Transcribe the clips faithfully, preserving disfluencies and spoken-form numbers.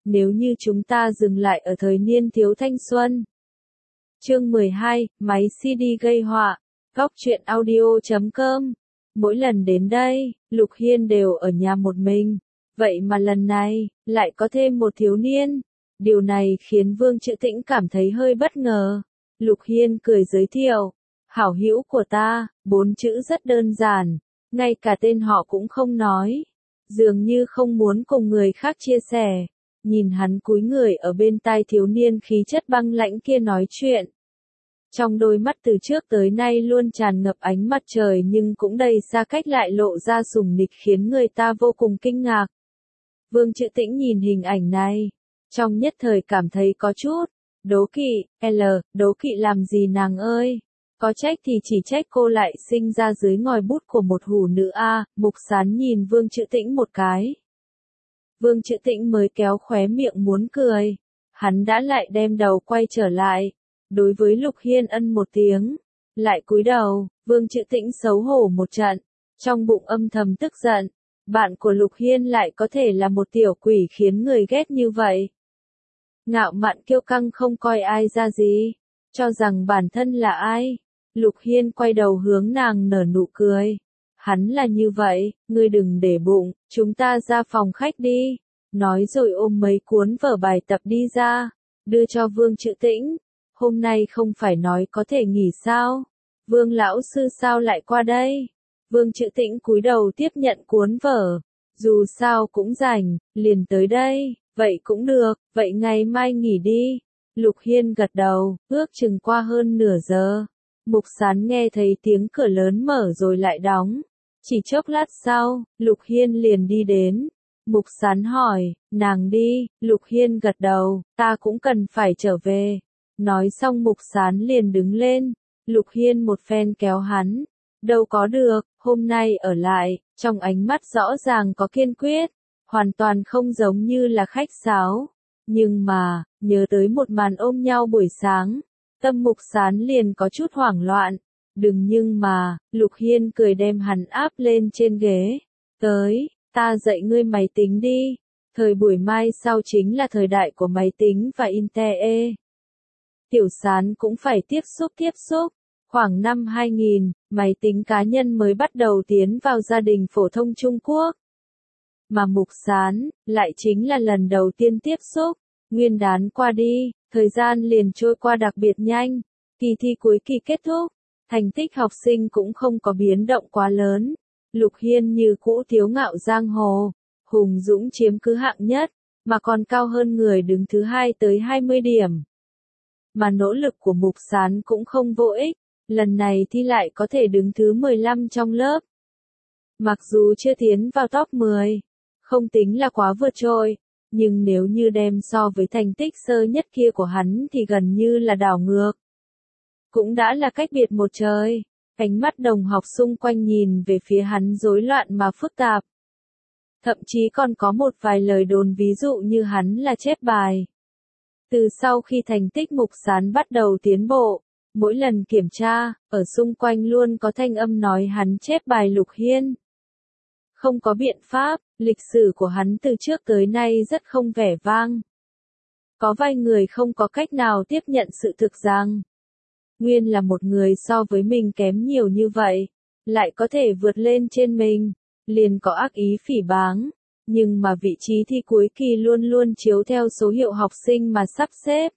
nếu như chúng ta dừng lại ở thời niên thiếu thanh xuân. Chương mười hai, máy xê đê gây họa, góc truyện audio chấm com. Mỗi lần đến đây, Lục Hiên đều ở nhà một mình, vậy mà lần này, lại có thêm một thiếu niên. Điều này khiến Vương Trữ Tĩnh cảm thấy hơi bất ngờ. Lục Hiên cười giới thiệu, hảo hữu của ta, bốn chữ rất đơn giản, ngay cả tên họ cũng không nói. Dường như không muốn cùng người khác chia sẻ. Nhìn hắn cúi người ở bên tai thiếu niên khí chất băng lãnh kia nói chuyện. Trong đôi mắt từ trước tới nay luôn tràn ngập ánh mặt trời nhưng cũng đầy xa cách lại lộ ra sùng nịch khiến người ta vô cùng kinh ngạc. Vương Trữ Tĩnh nhìn hình ảnh này, trong nhất thời cảm thấy có chút đố kỵ. L, đố kỵ làm gì nàng ơi? Có trách thì chỉ trách cô lại sinh ra dưới ngòi bút của một hủ nữ a. Mục Sán nhìn Vương Trữ Tĩnh một cái. Vương Trữ Tĩnh mới kéo khóe miệng muốn cười, hắn đã lại đem đầu quay trở lại, đối với Lục Hiên ân một tiếng, lại cúi đầu. Vương Trữ Tĩnh xấu hổ một trận, trong bụng âm thầm tức giận, bạn của Lục Hiên lại có thể là một tiểu quỷ khiến người ghét như vậy. Ngạo mạn kiêu căng không coi ai ra gì, cho rằng bản thân là ai. Lục Hiên quay đầu hướng nàng nở nụ cười. Hắn là như vậy, ngươi đừng để bụng, chúng ta ra phòng khách đi. Nói rồi ôm mấy cuốn vở bài tập đi ra, đưa cho Vương Trữ Tĩnh. Hôm nay không phải nói có thể nghỉ sao? Vương lão sư sao lại qua đây? Vương Trữ Tĩnh cúi đầu tiếp nhận cuốn vở. Dù sao cũng rảnh, liền tới đây, vậy cũng được, vậy ngày mai nghỉ đi. Lục Hiên gật đầu, ước chừng qua hơn nửa giờ. Mục Sán nghe thấy tiếng cửa lớn mở rồi lại đóng. Chỉ chốc lát sau, Lục Hiên liền đi đến. Mục Sán hỏi, nàng đi. Lục Hiên gật đầu, ta cũng cần phải trở về. Nói xong Mục Sán liền đứng lên. Lục Hiên một phen kéo hắn. Đâu có được, hôm nay ở lại. Trong ánh mắt rõ ràng có kiên quyết, hoàn toàn không giống như là khách sáo. Nhưng mà, nhớ tới một màn ôm nhau buổi sáng, tâm Mục Sán liền có chút hoảng loạn. Đừng nhưng mà, Lục Hiên cười đem hắn áp lên trên ghế. Tới, ta dạy ngươi máy tính đi. Thời buổi mai sau chính là thời đại của máy tính và Internet. Tiểu Sán cũng phải tiếp xúc tiếp xúc. Khoảng năm hai nghìn, máy tính cá nhân mới bắt đầu tiến vào gia đình phổ thông Trung Quốc. Mà Mục Sán, lại chính là lần đầu tiên tiếp xúc. Nguyên đán qua đi, thời gian liền trôi qua đặc biệt nhanh. Kỳ thi cuối kỳ kết thúc. Thành tích học sinh cũng không có biến động quá lớn. Lục Hiên như cũ thiếu ngạo giang hồ, hùng dũng chiếm cứ hạng nhất, mà còn cao hơn người đứng thứ hai tới hai mươi điểm. Mà nỗ lực của Mục Sán cũng không vô ích, lần này thi lại có thể đứng thứ mười lăm trong lớp. Mặc dù chưa tiến vào top mười, không tính là quá vượt trội, nhưng nếu như đem so với thành tích sơ nhất kia của hắn thì gần như là đảo ngược. Cũng đã là cách biệt một trời. Ánh mắt đồng học xung quanh nhìn về phía hắn rối loạn mà phức tạp. Thậm chí còn có một vài lời đồn ví dụ như hắn là chép bài. Từ sau khi thành tích Mục Sán bắt đầu tiến bộ, mỗi lần kiểm tra, ở xung quanh luôn có thanh âm nói hắn chép bài Lục Hiên. Không có biện pháp, lịch sử của hắn từ trước tới nay rất không vẻ vang. Có vài người không có cách nào tiếp nhận sự thực rằng nguyên là một người so với mình kém nhiều như vậy, lại có thể vượt lên trên mình, liền có ác ý phỉ báng. Nhưng mà vị trí thi cuối kỳ luôn luôn chiếu theo số hiệu học sinh mà sắp xếp.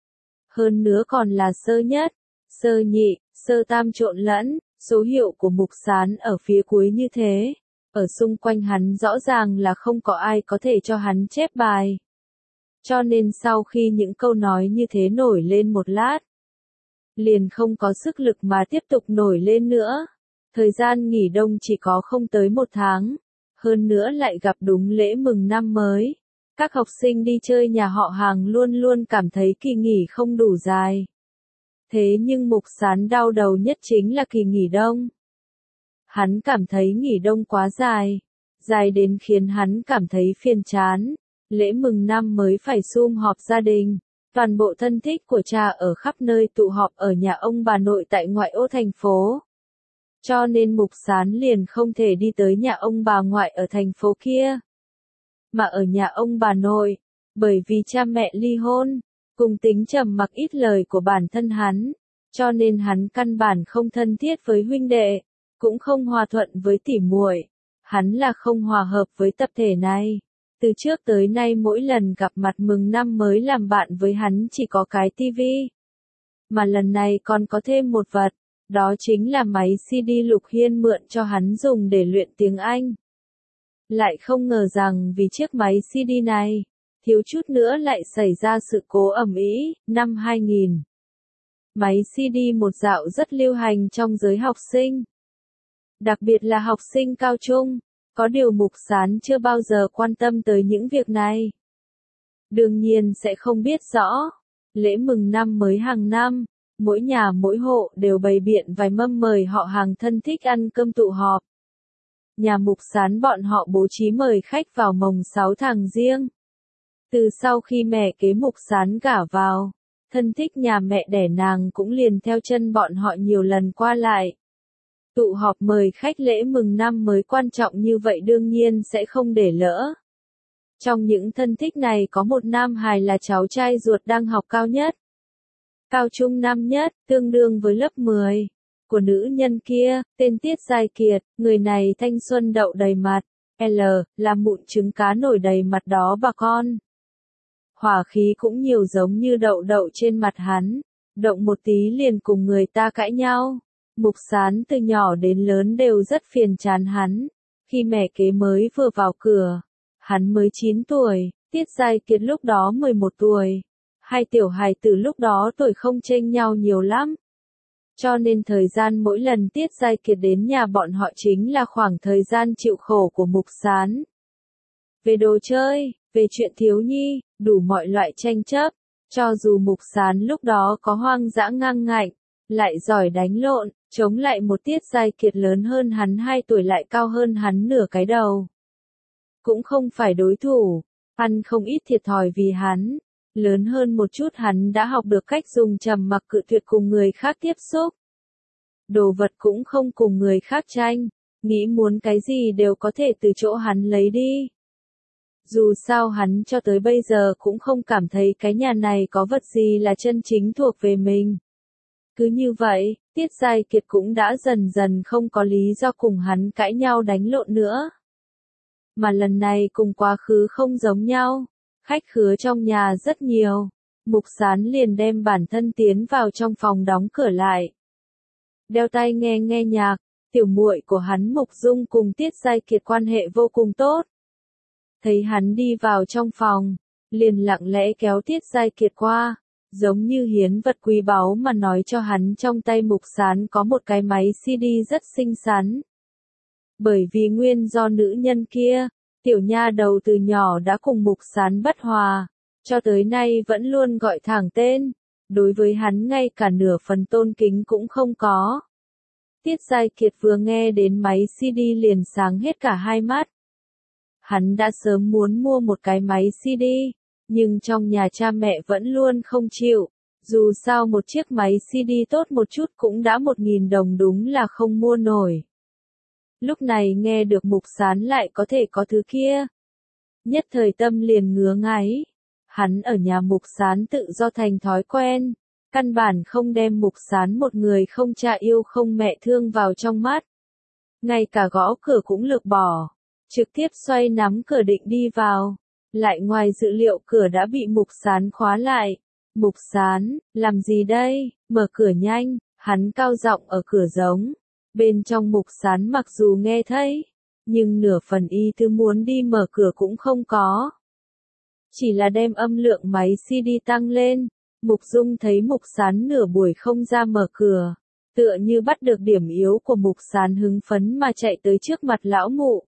Hơn nữa còn là sơ nhất, sơ nhị, sơ tam trộn lẫn, số hiệu của Mục Sán ở phía cuối như thế. Ở xung quanh hắn rõ ràng là không có ai có thể cho hắn chép bài. Cho nên sau khi những câu nói như thế nổi lên một lát, liền không có sức lực mà tiếp tục nổi lên nữa. Thời gian nghỉ đông chỉ có không tới một tháng, hơn nữa lại gặp đúng lễ mừng năm mới. Các học sinh đi chơi nhà họ hàng luôn luôn cảm thấy kỳ nghỉ không đủ dài. Thế nhưng Mục Sán đau đầu nhất chính là kỳ nghỉ đông. Hắn cảm thấy nghỉ đông quá dài, dài đến khiến hắn cảm thấy phiền chán. Lễ mừng năm mới phải sum họp gia đình. Toàn bộ thân thích của cha ở khắp nơi tụ họp ở nhà ông bà nội tại ngoại ô thành phố. Cho nên Mục Sán liền không thể đi tới nhà ông bà ngoại ở thành phố kia. Mà ở nhà ông bà nội, Bởi vì cha mẹ ly hôn, cùng tính trầm mặc ít lời của bản thân hắn, cho nên hắn căn bản không thân thiết với huynh đệ, cũng không hòa thuận với tỉ muội. Hắn là không hòa hợp với tập thể này. Từ trước tới nay mỗi lần gặp mặt mừng năm mới làm bạn với hắn chỉ có cái tivi. Mà lần này còn có thêm một vật, đó chính là máy xê đê Lục Hiên mượn cho hắn dùng để luyện tiếng Anh. Lại không ngờ rằng vì chiếc máy xê đê này, thiếu chút nữa lại xảy ra sự cố ầm ĩ. Năm hai nghìn, máy xê đê một dạo rất lưu hành trong giới học sinh, đặc biệt là học sinh cao trung. Có điều Mục Sán chưa bao giờ quan tâm tới những việc này. Đương nhiên sẽ không biết rõ. Lễ mừng năm mới hàng năm, mỗi nhà mỗi hộ đều bày biện vài mâm mời họ hàng thân thích ăn cơm tụ họp. Nhà Mục Sán bọn họ bố trí mời khách vào mồng sáu tháng Giêng. Từ sau khi mẹ kế Mục Sán gả vào, thân thích nhà mẹ đẻ nàng cũng liền theo chân bọn họ nhiều lần qua lại. Tụ họp mời khách lễ mừng năm mới quan trọng như vậy đương nhiên sẽ không để lỡ. Trong những thân thích này có một nam hài là cháu trai ruột đang học cao nhất. Cao trung năm nhất, tương đương với lớp mười, của nữ nhân kia, tên Tiết Giai Kiệt, người này thanh xuân đậu đầy mặt, L, là mụn trứng cá nổi đầy mặt đó bà con. Hỏa khí cũng nhiều giống như đậu đậu trên mặt hắn, động một tí liền cùng người ta cãi nhau. Mục Sán từ nhỏ đến lớn đều rất phiền chán hắn. Khi mẹ kế mới vừa vào cửa, hắn mới chín tuổi, Tiết Giai Kiệt lúc đó mười một tuổi. Hai tiểu hài từ lúc đó tuổi không chênh nhau nhiều lắm. Cho nên thời gian mỗi lần Tiết Giai Kiệt đến nhà bọn họ chính là khoảng thời gian chịu khổ của Mục Sán. Về đồ chơi, về chuyện thiếu nhi, đủ mọi loại tranh chấp. Cho dù Mục Sán lúc đó có hoang dã ngang ngạnh, lại giỏi đánh lộn, chống lại một Tiết Giai Kiệt lớn hơn hắn hai tuổi lại cao hơn hắn nửa cái đầu. Cũng không phải đối thủ, ăn không ít thiệt thòi vì hắn. Lớn hơn một chút hắn đã học được cách dùng trầm mặc cự tuyệt cùng người khác tiếp xúc. Đồ vật cũng không cùng người khác tranh, nghĩ muốn cái gì đều có thể từ chỗ hắn lấy đi. Dù sao hắn cho tới bây giờ cũng không cảm thấy cái nhà này có vật gì là chân chính thuộc về mình. Cứ như vậy, Tiết Giai Kiệt cũng đã dần dần không có lý do cùng hắn cãi nhau đánh lộn nữa. Mà lần này cùng quá khứ không giống nhau, khách khứa trong nhà rất nhiều, Mục Sán liền đem bản thân tiến vào trong phòng đóng cửa lại. Đeo tai nghe nghe nhạc, tiểu muội của hắn Mục Dung cùng Tiết Giai Kiệt quan hệ vô cùng tốt. Thấy hắn đi vào trong phòng, liền lặng lẽ kéo Tiết Giai Kiệt qua, giống như hiến vật quý báu mà nói cho hắn trong tay Mục Sán có một cái máy xê đê rất xinh xắn. Bởi vì nguyên do nữ nhân kia, tiểu nha đầu từ nhỏ đã cùng Mục Sán bất hòa, cho tới nay vẫn luôn gọi thẳng tên, đối với hắn ngay cả nửa phần tôn kính cũng không có. Tiết Giai Kiệt vừa nghe đến máy xê đê liền sáng hết cả hai mắt. Hắn đã sớm muốn mua một cái máy xê đê, nhưng trong nhà cha mẹ vẫn luôn không chịu, dù sao một chiếc máy xê đê tốt một chút cũng đã một nghìn đồng đúng là không mua nổi. Lúc này nghe được Mục Sán lại có thể có thứ kia. Nhất thời tâm liền ngứa ngáy. Hắn ở nhà Mục Sán tự do thành thói quen. Căn bản không đem Mục Sán một người không cha yêu không mẹ thương vào trong mắt. Ngay cả gõ cửa cũng lược bỏ. Trực tiếp xoay nắm cửa định đi vào. Lại ngoài dự liệu cửa đã bị Mục Sán khóa lại. Mục Sán, làm gì đây? Mở cửa nhanh. Hắn cao giọng ở cửa giống. Bên trong Mục Sán mặc dù nghe thấy, nhưng nửa phần ý tứ muốn đi mở cửa cũng không có. Chỉ là đem âm lượng máy xê đê tăng lên, Mục Dung thấy Mục Sán nửa buổi không ra mở cửa, tựa như bắt được điểm yếu của Mục Sán hứng phấn mà chạy tới trước mặt lão mụ.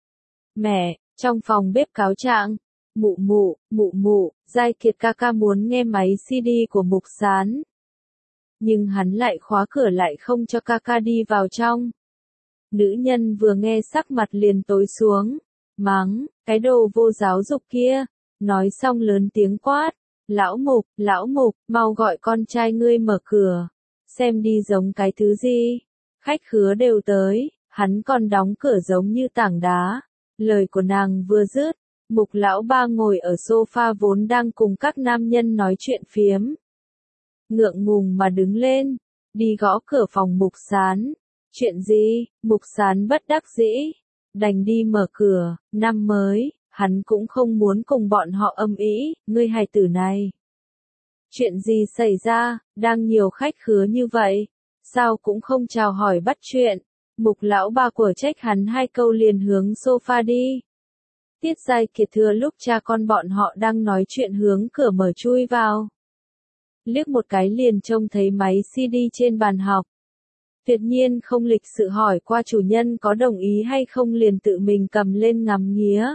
Mẹ, trong phòng bếp cáo trạng, mụ mụ, mụ mụ, Giai Kiệt ca ca muốn nghe máy xê đê của Mục Sán. Nhưng hắn lại khóa cửa lại không cho ca ca đi vào trong. Nữ nhân vừa nghe sắc mặt liền tối xuống, mắng, cái đồ vô giáo dục kia, nói xong lớn tiếng quát, lão Mục, lão Mục, mau gọi con trai ngươi mở cửa, xem đi giống cái thứ gì, khách khứa đều tới, hắn còn đóng cửa giống như tảng đá, lời của nàng vừa dứt, Mục lão ba ngồi ở sofa vốn đang cùng các nam nhân nói chuyện phiếm. Ngượng ngùng mà đứng lên, đi gõ cửa phòng Mục Sán. Chuyện gì? Mục Sán bất đắc dĩ, đành đi mở cửa. Năm mới, hắn cũng không muốn cùng bọn họ âm ĩ, ngươi hài tử này. Chuyện gì xảy ra, đang nhiều khách khứa như vậy, sao cũng không chào hỏi bắt chuyện. Mục lão ba của trách hắn hai câu liền hướng sofa đi. Tiết Giai Kiệt thừa lúc cha con bọn họ đang nói chuyện hướng cửa mở chui vào. Liếc một cái liền trông thấy máy xê đê trên bàn học. Tuyệt nhiên không lịch sự hỏi qua chủ nhân có đồng ý hay không, liền tự mình cầm lên ngắm nghía.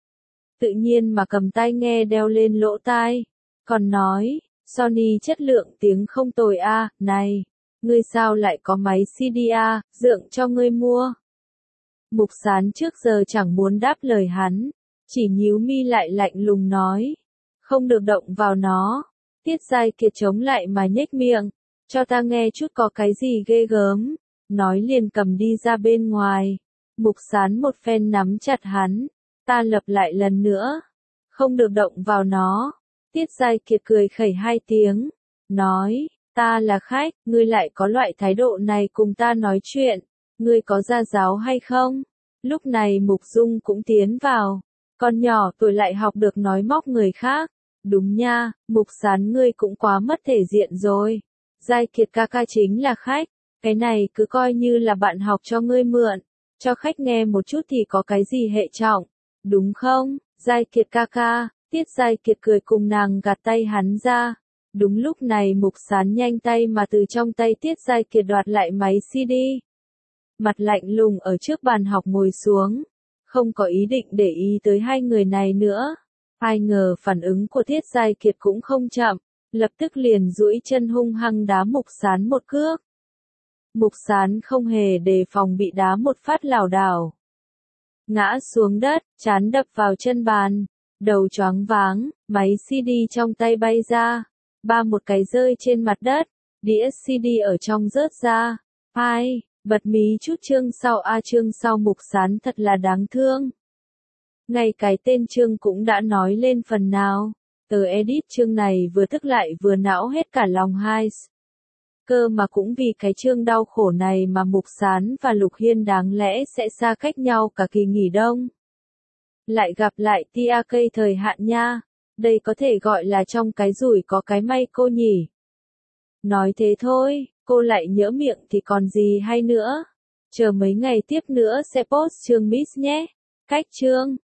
Tự nhiên mà cầm tai nghe đeo lên lỗ tai. Còn nói, Sony chất lượng tiếng không tồi a, à, này, ngươi sao lại có máy xê đê a, à, dượng cho ngươi mua. Mục Sán trước giờ chẳng muốn đáp lời hắn, chỉ nhíu mi lại lạnh lùng nói, không được động vào nó. Tiết Giai Kiệt chống lại mà nhếch miệng, cho ta nghe chút có cái gì ghê gớm, nói liền cầm đi ra bên ngoài. Mục Sán một phen nắm chặt hắn, ta lặp lại lần nữa, không được động vào nó. Tiết Giai Kiệt cười khẩy hai tiếng, nói, ta là khách, ngươi lại có loại thái độ này cùng ta nói chuyện, ngươi có gia giáo hay không? Lúc này Mục Dung cũng tiến vào, con nhỏ tuổi lại học được nói móc người khác. Đúng nha, Mục Sán ngươi cũng quá mất thể diện rồi. Giai Kiệt ca ca chính là khách, cái này cứ coi như là bạn học cho ngươi mượn, cho khách nghe một chút thì có cái gì hệ trọng, đúng không? Giai Kiệt ca ca, Tiết Giai Kiệt cười cùng nàng gạt tay hắn ra. Đúng lúc này Mục Sán nhanh tay mà từ trong tay Tiết Giai Kiệt đoạt lại máy xê đê. Mặt lạnh lùng ở trước bàn học ngồi xuống, không có ý định để ý tới hai người này nữa. Ai ngờ phản ứng của Tiết Giai Kiệt cũng không chậm, lập tức liền duỗi chân hung hăng đá Mục Sán một cước. Mục Sán không hề đề phòng bị đá một phát lảo đảo, ngã xuống đất, trán đập vào chân bàn, đầu choáng váng, máy xê đê trong tay bay ra, ba một cái rơi trên mặt đất, đĩa xê đê ở trong rớt ra. Ai, bật mí chút chương sau a, chương sau Mục Sán thật là đáng thương. Ngay cái tên chương cũng đã nói lên phần nào. Tờ edit chương này vừa tức lại vừa não hết cả lòng hai. Cơ mà cũng vì cái chương đau khổ này mà Mục Sán và Lục Hiên đáng lẽ sẽ xa cách nhau cả kỳ nghỉ đông. Lại gặp lại tia cây thời hạn nha. Đây có thể gọi là trong cái rủi có cái may cô nhỉ. Nói thế thôi, cô lại nhỡ miệng thì còn gì hay nữa. Chờ mấy ngày tiếp nữa sẽ post chương miss nhé. Cách chương.